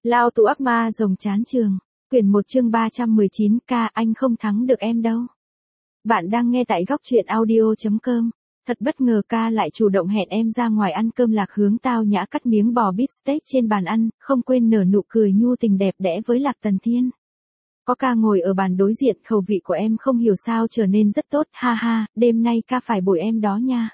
Lao tù ác ma rồng chán trường. Quyển 1 chương 319 ca anh không thắng được em đâu. Bạn đang nghe tại góc truyện audio.com. Thật bất ngờ ca lại chủ động hẹn em ra ngoài ăn cơm. Lạc Hướng tao nhã cắt miếng bò bít tết trên bàn ăn, không quên nở nụ cười nhu tình đẹp đẽ với Lạc Tần Thiên. Có ca ngồi ở bàn đối diện, khẩu vị của em không hiểu sao trở nên rất tốt, ha ha, đêm nay ca phải bồi em đó nha.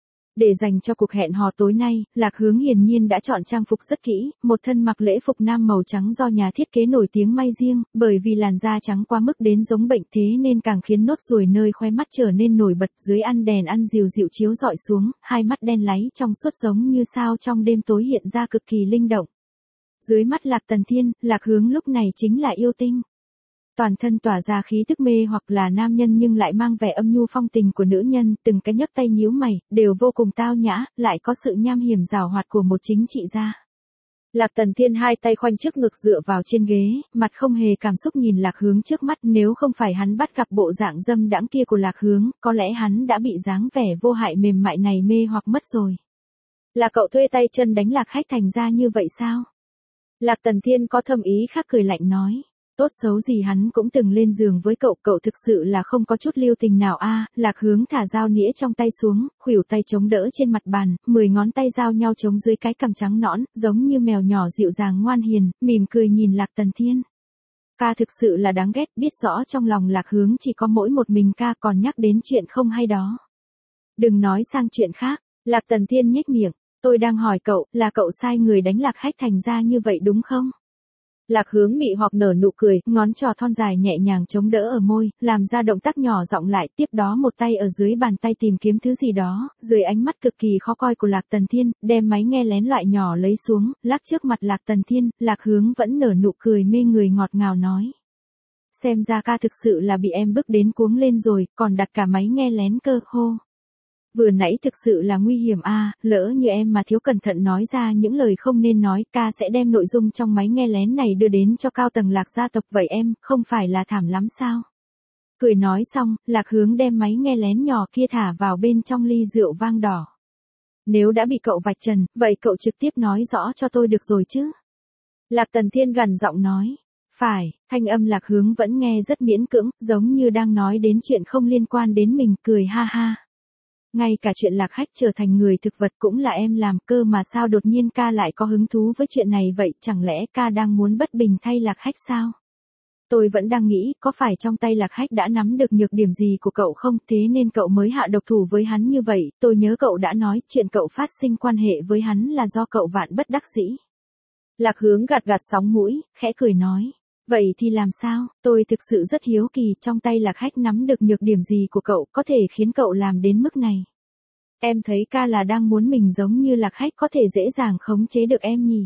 Để dành cho cuộc hẹn hò tối nay, Lạc Hướng hiển nhiên đã chọn trang phục rất kỹ, một thân mặc lễ phục nam màu trắng do nhà thiết kế nổi tiếng may riêng, bởi vì làn da trắng quá mức đến giống bệnh thế nên càng khiến nốt ruồi nơi khóe mắt trở nên nổi bật. Dưới ăn đèn ăn dịu dịu chiếu rọi xuống, hai mắt đen láy trong suốt giống như sao trong đêm tối hiện ra cực kỳ linh động. Dưới mắt Lạc Tần Thiên, Lạc Hướng lúc này chính là yêu tinh. Toàn thân tỏa ra khí tức mê hoặc là nam nhân nhưng lại mang vẻ âm nhu phong tình của nữ nhân, từng cái nhấc tay nhíu mày, đều vô cùng tao nhã, lại có sự nham hiểm giảo hoạt của một chính trị gia. Lạc Tần Thiên hai tay khoanh trước ngực dựa vào trên ghế, mặt không hề cảm xúc nhìn Lạc Hướng trước mắt. Nếu không phải hắn bắt gặp bộ dạng dâm đãng kia của Lạc Hướng, có lẽ hắn đã bị dáng vẻ vô hại mềm mại này mê hoặc mất rồi. Là cậu thuê tay chân đánh Lạc Khách thành ra như vậy sao? Lạc Tần Thiên có thâm ý khác cười lạnh nói. Tốt xấu gì hắn cũng từng lên giường với cậu, cậu thực sự là không có chút lưu tình nào a. Lạc Hướng thả dao nĩa trong tay xuống, khuỷu tay chống đỡ trên mặt bàn, 10 ngón tay giao nhau chống dưới cái cằm trắng nõn, giống như mèo nhỏ dịu dàng ngoan hiền, mỉm cười nhìn Lạc Tần Thiên. Ca thực sự là đáng ghét, biết rõ trong lòng Lạc Hướng chỉ có mỗi một mình ca còn nhắc đến chuyện không hay đó. Đừng nói sang chuyện khác, Lạc Tần Thiên nhếch miệng, tôi đang hỏi cậu, là cậu sai người đánh Lạc Khách thành ra như vậy đúng không? Lạc Hướng mị hoặc nở nụ cười, ngón trỏ thon dài nhẹ nhàng chống đỡ ở môi, làm ra động tác nhỏ giọng lại, tiếp đó một tay ở dưới bàn tay tìm kiếm thứ gì đó, dưới ánh mắt cực kỳ khó coi của Lạc Tần Thiên, đem máy nghe lén loại nhỏ lấy xuống, lắc trước mặt Lạc Tần Thiên. Lạc Hướng vẫn nở nụ cười mê người ngọt ngào nói. Xem ra ca thực sự là bị em bức đến cuống lên rồi, còn đặt cả máy nghe lén cơ, hô. Vừa nãy thực sự là nguy hiểm a, lỡ như em mà thiếu cẩn thận nói ra những lời không nên nói, ca sẽ đem nội dung trong máy nghe lén này đưa đến cho cao tầng Lạc gia tộc, vậy em, không phải là thảm lắm sao? Cười nói xong, Lạc Hướng đem máy nghe lén nhỏ kia thả vào bên trong ly rượu vang đỏ. Nếu đã bị cậu vạch trần, vậy cậu trực tiếp nói rõ cho tôi được rồi chứ? Lạc Tần Thiên gằn giọng nói. Phải, thanh âm Lạc Hướng vẫn nghe rất miễn cưỡng, giống như đang nói đến chuyện không liên quan đến mình, cười ha ha. Ngay cả chuyện Lạc Khách trở thành người thực vật cũng là em làm cơ mà sao đột nhiên ca lại có hứng thú với chuyện này vậy, chẳng lẽ ca đang muốn bất bình thay Lạc Khách sao? Tôi vẫn đang nghĩ, có phải trong tay Lạc Khách đã nắm được nhược điểm gì của cậu không, thế nên cậu mới hạ độc thủ với hắn như vậy. Tôi nhớ cậu đã nói chuyện cậu phát sinh quan hệ với hắn là do cậu vạn bất đắc dĩ. Lạc Hướng gạt gạt sóng mũi, khẽ cười nói. Vậy thì làm sao, tôi thực sự rất hiếu kỳ, trong tay Lạc Khách nắm được nhược điểm gì của cậu có thể khiến cậu làm đến mức này. Em thấy ca là đang muốn mình giống như Lạc Khách có thể dễ dàng khống chế được em nhỉ?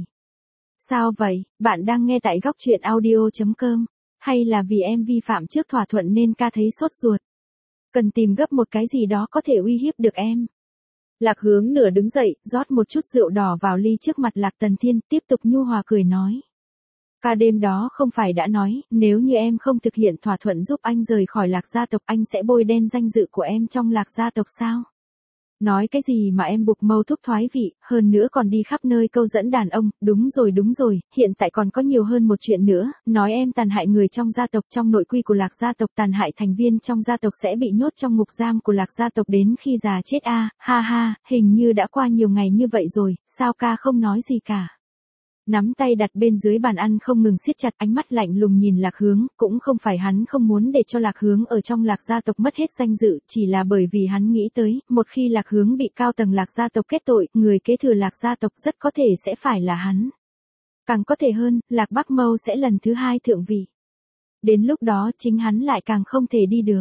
Sao vậy, bạn đang nghe tại góc truyện audio.com, hay là vì em vi phạm trước thỏa thuận nên ca thấy sốt ruột? Cần tìm gấp một cái gì đó có thể uy hiếp được em. Lạc Hướng nửa đứng dậy, rót một chút rượu đỏ vào ly trước mặt Lạc Tần Thiên, tiếp tục nhu hòa cười nói. Ca đêm đó không phải đã nói, nếu như em không thực hiện thỏa thuận giúp anh rời khỏi Lạc gia tộc, anh sẽ bôi đen danh dự của em trong Lạc gia tộc sao? Nói cái gì mà em buộc mâu thúc thoái vị, hơn nữa còn đi khắp nơi câu dẫn đàn ông, đúng rồi, hiện tại còn có nhiều hơn một chuyện nữa, nói em tàn hại người trong gia tộc, trong nội quy của Lạc gia tộc tàn hại thành viên trong gia tộc sẽ bị nhốt trong ngục giam của Lạc gia tộc đến khi già chết a, ha ha, hình như đã qua nhiều ngày như vậy rồi, sao ca không nói gì cả. Nắm tay đặt bên dưới bàn ăn không ngừng siết chặt, ánh mắt lạnh lùng nhìn Lạc Hướng, cũng không phải hắn không muốn để cho Lạc Hướng ở trong Lạc gia tộc mất hết danh dự, chỉ là bởi vì hắn nghĩ tới, một khi Lạc Hướng bị cao tầng Lạc gia tộc kết tội, người kế thừa Lạc gia tộc rất có thể sẽ phải là hắn. Càng có thể hơn, Lạc Bắc Mâu sẽ lần thứ hai thượng vị. Đến lúc đó chính hắn lại càng không thể đi được.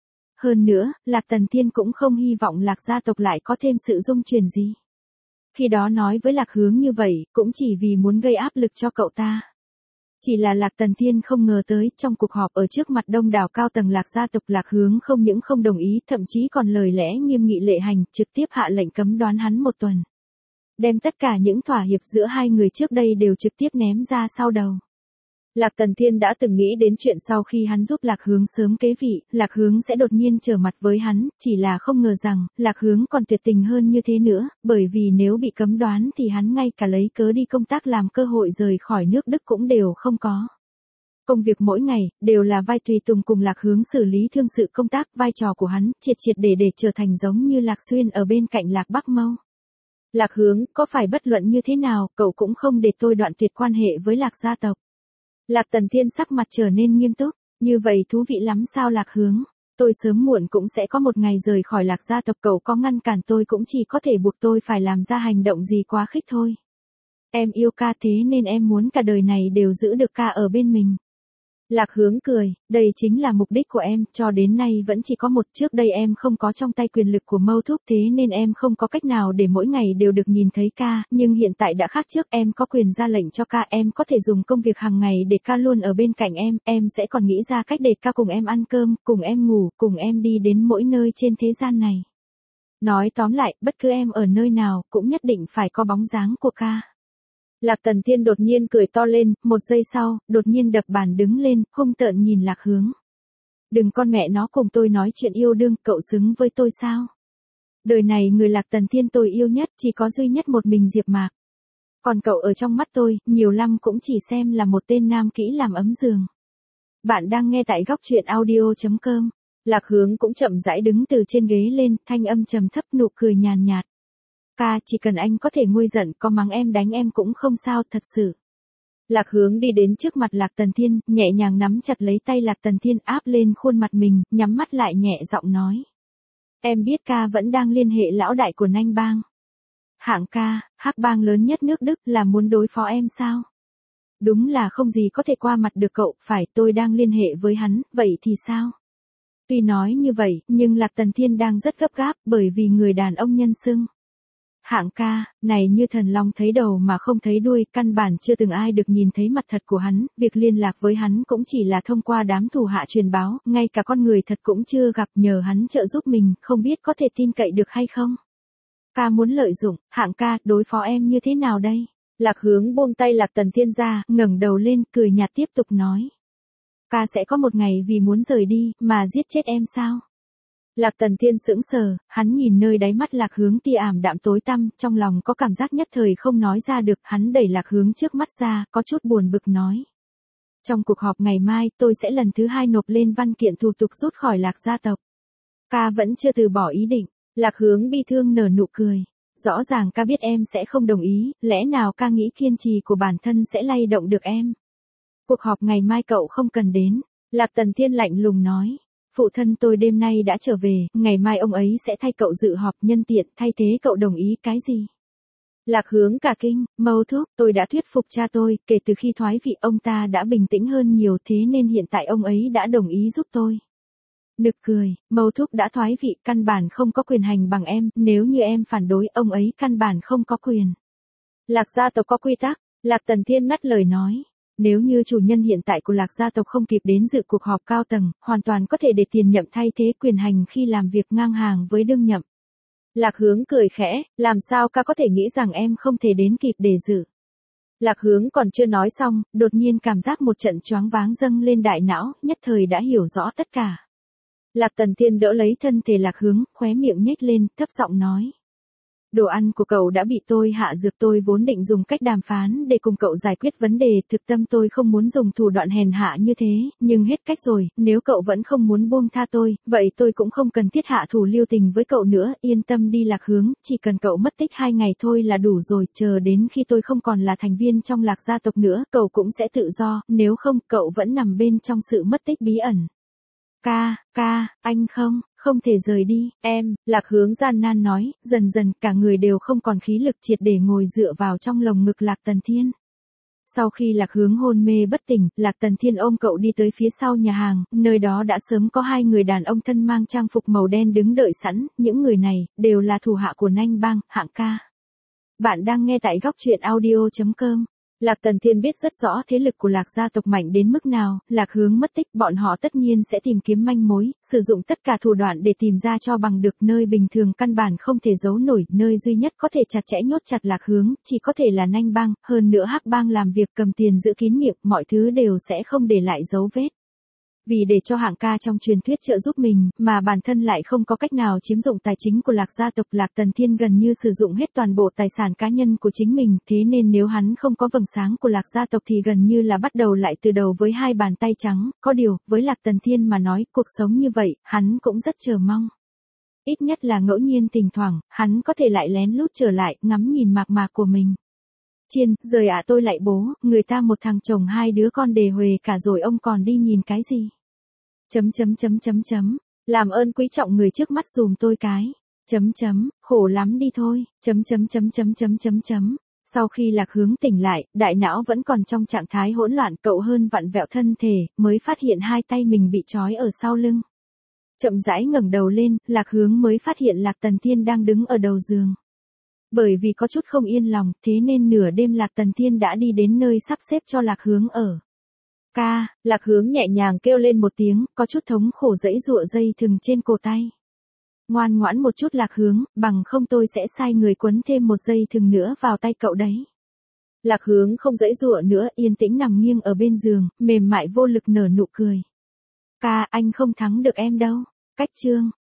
Hơn nữa, Lạc Tần Thiên cũng không hy vọng Lạc gia tộc lại có thêm sự dung chuyển gì. Khi đó nói với Lạc Hướng như vậy, cũng chỉ vì muốn gây áp lực cho cậu ta. Chỉ là Lạc Tần Thiên không ngờ tới, trong cuộc họp ở trước mặt đông đảo cao tầng Lạc gia tộc, Lạc Hướng không những không đồng ý, thậm chí còn lời lẽ nghiêm nghị lệ hành, trực tiếp hạ lệnh cấm đoán hắn 1 tuần. Đem tất cả những thỏa hiệp giữa hai người trước đây đều trực tiếp ném ra sau đầu. Lạc Tần Thiên đã từng nghĩ đến chuyện sau khi hắn giúp Lạc Hướng sớm kế vị, Lạc Hướng sẽ đột nhiên trở mặt với hắn, chỉ là không ngờ rằng, Lạc Hướng còn tuyệt tình hơn như thế nữa, bởi vì nếu bị cấm đoán thì hắn ngay cả lấy cớ đi công tác làm cơ hội rời khỏi nước Đức cũng đều không có. Công việc mỗi ngày, đều là vai tùy tùng cùng Lạc Hướng xử lý thương sự công tác, vai trò của hắn, triệt triệt để trở thành giống như Lạc Xuyên ở bên cạnh Lạc Bắc Mâu. Lạc Hướng, có phải bất luận như thế nào, cậu cũng không để tôi đoạn tuyệt quan hệ với Lạc gia tộc. Lạc Tần Thiên sắc mặt trở nên nghiêm túc, như vậy thú vị lắm sao Lạc Hướng, tôi sớm muộn cũng sẽ có một ngày rời khỏi Lạc gia tộc, cậu có ngăn cản tôi cũng chỉ có thể buộc tôi phải làm ra hành động gì quá khích thôi. Em yêu ca thế nên em muốn cả đời này đều giữ được ca ở bên mình. Lạc Hướng cười, đây chính là mục đích của em, cho đến nay vẫn chỉ có một, trước đây em không có trong tay quyền lực của Mâu Thúc thế nên em không có cách nào để mỗi ngày đều được nhìn thấy ca, nhưng hiện tại đã khác trước, em có quyền ra lệnh cho ca, em có thể dùng công việc hàng ngày để ca luôn ở bên cạnh em sẽ còn nghĩ ra cách để ca cùng em ăn cơm, cùng em ngủ, cùng em đi đến mỗi nơi trên thế gian này. Nói tóm lại, bất cứ em ở nơi nào, cũng nhất định phải có bóng dáng của ca. Lạc Tần Thiên đột nhiên cười to lên, một giây sau, đột nhiên đập bàn đứng lên, hung tợn nhìn Lạc Hướng. Đừng con mẹ nó cùng tôi nói chuyện yêu đương, cậu xứng với tôi sao? Đời này người Lạc Tần Thiên tôi yêu nhất, chỉ có duy nhất một mình Diệp Mạc. Còn cậu ở trong mắt tôi, nhiều lắm cũng chỉ xem là một tên nam kỹ làm ấm giường. Bạn đang nghe tại góc truyện audio.com. Lạc Hướng cũng chậm rãi đứng từ trên ghế lên, thanh âm trầm thấp, nụ cười nhàn nhạt. Ca, chỉ cần anh có thể nguôi giận, có mắng em đánh em cũng không sao, thật sự. Lạc Hướng đi đến trước mặt Lạc Tần Thiên, nhẹ nhàng nắm chặt lấy tay Lạc Tần Thiên áp lên khuôn mặt mình, nhắm mắt lại nhẹ giọng nói. Em biết ca vẫn đang liên hệ lão đại của Nanh Bang. Hạng ca, hắc bang lớn nhất nước Đức, là muốn đối phó em sao? Đúng là không gì có thể qua mặt được cậu, phải, tôi đang liên hệ với hắn, vậy thì sao? Tuy nói như vậy, nhưng Lạc Tần Thiên đang rất gấp gáp, bởi vì người đàn ông nhân xưng. Hạng ca, này như thần long thấy đầu mà không thấy đuôi, căn bản chưa từng ai được nhìn thấy mặt thật của hắn, việc liên lạc với hắn cũng chỉ là thông qua đám thủ hạ truyền báo, ngay cả con người thật cũng chưa gặp, nhờ hắn trợ giúp mình, không biết có thể tin cậy được hay không. Ca muốn lợi dụng, Hạng ca, đối phó em như thế nào đây? Lạc Hướng buông tay Lạc Tần Thiên ra, ngẩng đầu lên, cười nhạt tiếp tục nói. Ca sẽ có một ngày vì muốn rời đi, mà giết chết em sao? Lạc Tần Thiên sững sờ, hắn nhìn nơi đáy mắt Lạc Hướng tia ảm đạm tối tăm, trong lòng có cảm giác nhất thời không nói ra được, hắn đẩy Lạc Hướng trước mắt ra, có chút buồn bực nói. Trong cuộc họp ngày mai, tôi sẽ lần thứ 2 nộp lên văn kiện thủ tục rút khỏi Lạc gia tộc. Ca vẫn chưa từ bỏ ý định, Lạc Hướng bi thương nở nụ cười. Rõ ràng ca biết em sẽ không đồng ý, lẽ nào ca nghĩ kiên trì của bản thân sẽ lay động được em? Cuộc họp ngày mai cậu không cần đến, Lạc Tần Thiên lạnh lùng nói. Phụ thân tôi đêm nay đã trở về, ngày mai ông ấy sẽ thay cậu dự họp, nhân tiện thay thế cậu đồng ý cái gì? Lạc Hướng cả kinh, Mâu Thúc, tôi đã thuyết phục cha tôi, kể từ khi thoái vị ông ta đã bình tĩnh hơn nhiều, thế nên hiện tại ông ấy đã đồng ý giúp tôi. Nực cười, Mâu Thúc đã thoái vị, căn bản không có quyền hành bằng em, nếu như em phản đối, ông ấy căn bản không có quyền. Lạc gia tộc có quy tắc, Lạc Tần Thiên ngắt lời nói. Nếu như chủ nhân hiện tại của Lạc gia tộc không kịp đến dự cuộc họp cao tầng, hoàn toàn có thể để tiền nhậm thay thế quyền hành khi làm việc ngang hàng với đương nhậm. Lạc Hướng cười khẽ, làm sao ca có thể nghĩ rằng em không thể đến kịp để dự. Lạc Hướng còn chưa nói xong, đột nhiên cảm giác một trận choáng váng dâng lên đại não, nhất thời đã hiểu rõ tất cả. Lạc Tần Thiên đỡ lấy thân thể Lạc Hướng, khóe miệng nhếch lên, thấp giọng nói. Đồ ăn của cậu đã bị tôi hạ dược, tôi vốn định dùng cách đàm phán để cùng cậu giải quyết vấn đề, thực tâm tôi không muốn dùng thủ đoạn hèn hạ như thế, nhưng hết cách rồi, nếu cậu vẫn không muốn buông tha tôi, vậy tôi cũng không cần thiết hạ thủ lưu tình với cậu nữa, yên tâm đi Lạc Hướng, chỉ cần cậu mất tích 2 ngày thôi là đủ rồi, chờ đến khi tôi không còn là thành viên trong Lạc gia tộc nữa, cậu cũng sẽ tự do, nếu không, cậu vẫn nằm bên trong sự mất tích bí ẩn. Ca, anh không thể rời đi, em, Lạc Hướng gian nan nói, dần dần cả người đều không còn khí lực, triệt để ngồi dựa vào trong lồng ngực Lạc Tần Thiên. Sau khi Lạc Hướng hôn mê bất tỉnh, Lạc Tần Thiên ôm cậu đi tới phía sau nhà hàng, nơi đó đã sớm có 2 người đàn ông thân mang trang phục màu đen đứng đợi sẵn, những người này, đều là thủ hạ của Nanh Bang, Hạng ca. Bạn đang nghe tại góc truyện audio.com. Lạc Tần Thiên biết rất rõ thế lực của Lạc gia tộc mạnh đến mức nào, Lạc Hướng mất tích bọn họ tất nhiên sẽ tìm kiếm manh mối, sử dụng tất cả thủ đoạn để tìm ra cho bằng được nơi bình thường căn bản không thể giấu nổi, nơi duy nhất có thể chặt chẽ nhốt chặt Lạc Hướng, chỉ có thể là Nanh Bang, hơn nữa Hắc Bang làm việc cầm tiền giữ kín miệng, mọi thứ đều sẽ không để lại dấu vết. Vì để cho hạng ca trong truyền thuyết trợ giúp mình, mà bản thân lại không có cách nào chiếm dụng tài chính của Lạc gia tộc, Lạc Tần Thiên gần như sử dụng hết toàn bộ tài sản cá nhân của chính mình, thế nên nếu hắn không có vầng sáng của Lạc gia tộc thì gần như là bắt đầu lại từ đầu với hai bàn tay trắng, có điều, với Lạc Tần Thiên mà nói, cuộc sống như vậy, hắn cũng rất chờ mong. Ít nhất là ngẫu nhiên thỉnh thoảng, hắn có thể lại lén lút trở lại, ngắm nhìn mạc mạc của mình. Chiên, rời tôi lại bố, người ta một thằng chồng hai đứa con đề huề cả rồi ông còn đi nhìn cái gì? Làm ơn quý trọng người trước mắt dùm tôi cái. Khổ lắm đi thôi. Sau khi Lạc Hướng tỉnh lại, đại não vẫn còn trong trạng thái hỗn loạn, cậu hơn vặn vẹo thân thể, mới phát hiện hai tay mình bị trói ở sau lưng. Chậm rãi ngẩng đầu lên, Lạc Hướng mới phát hiện Lạc Tần Thiên đang đứng ở đầu giường. Bởi vì có chút không yên lòng, thế nên nửa đêm Lạc Tần Thiên đã đi đến nơi sắp xếp cho Lạc Hướng ở. Ca, Lạc Hướng nhẹ nhàng kêu lên một tiếng, có chút thống khổ giãy giụa dây thừng trên cổ tay. Ngoan ngoãn một chút Lạc Hướng, bằng không tôi sẽ sai người quấn thêm một dây thừng nữa vào tay cậu đấy. Lạc Hướng không giãy giụa nữa, yên tĩnh nằm nghiêng ở bên giường, mềm mại vô lực nở nụ cười. Ca, anh không thắng được em đâu. Cách chương.